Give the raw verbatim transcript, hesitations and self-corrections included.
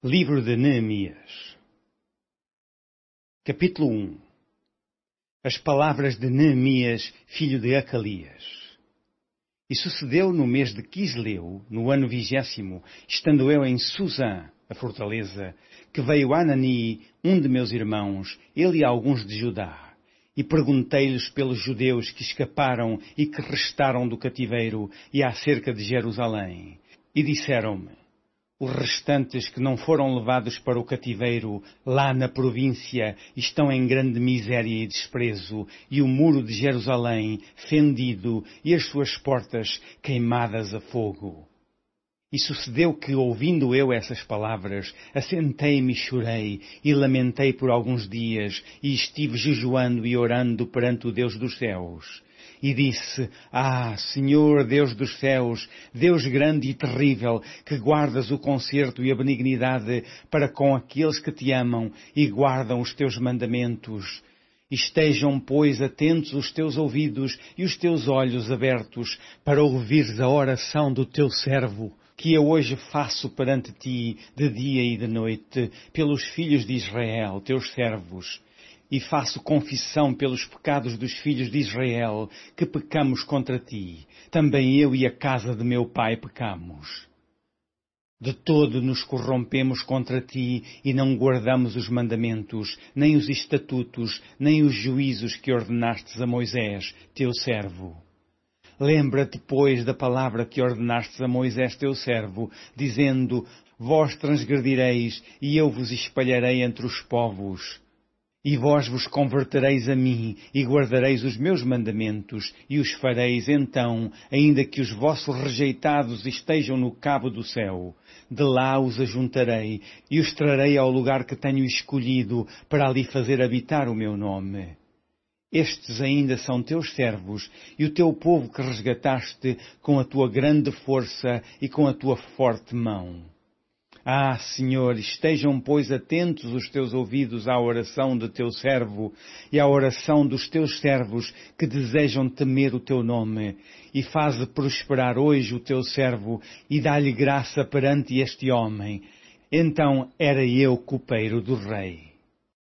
Livro de Neemias. Capítulo um. As palavras de Neemias, filho de Acalias. E sucedeu no mês de Quisleu, no ano vigésimo, estando eu em Susã, a fortaleza, que veio Anani, um de meus irmãos, ele e alguns de Judá. E perguntei-lhes pelos judeus que escaparam e que restaram do cativeiro e acerca de Jerusalém. E disseram-me: os restantes que não foram levados para o cativeiro, lá na província, estão em grande miséria e desprezo, e o muro de Jerusalém fendido, e as suas portas queimadas a fogo. E sucedeu que, ouvindo eu essas palavras, assentei-me e chorei, e lamentei por alguns dias, e estive jejuando e orando perante o Deus dos céus. E disse: Ah, Senhor Deus dos céus, Deus grande e terrível, que guardas o conserto e a benignidade para com aqueles que te amam e guardam os teus mandamentos. Estejam, pois, atentos os teus ouvidos e os teus olhos abertos para ouvires a oração do teu servo, que eu hoje faço perante ti, de dia e de noite, pelos filhos de Israel, teus servos. E faço confissão pelos pecados dos filhos de Israel, que pecamos contra ti. Também eu e a casa de meu pai pecamos. De todo nos corrompemos contra ti e não guardamos os mandamentos, nem os estatutos, nem os juízos que ordenastes a Moisés, teu servo. Lembra-te, pois, da palavra que ordenastes a Moisés, teu servo, dizendo: vós transgredireis e eu vos espalharei entre os povos. E vós vos convertereis a mim, e guardareis os meus mandamentos, e os fareis então, ainda que os vossos rejeitados estejam no cabo do céu. De lá os ajuntarei, e os trarei ao lugar que tenho escolhido, para ali fazer habitar o meu nome. Estes ainda são teus servos, e o teu povo que resgataste com a tua grande força e com a tua forte mão. Ah, Senhor, estejam, pois, atentos os teus ouvidos à oração de teu servo e à oração dos teus servos que desejam temer o teu nome, e faze prosperar hoje o teu servo e dá-lhe graça perante este homem. Então era eu copeiro do rei.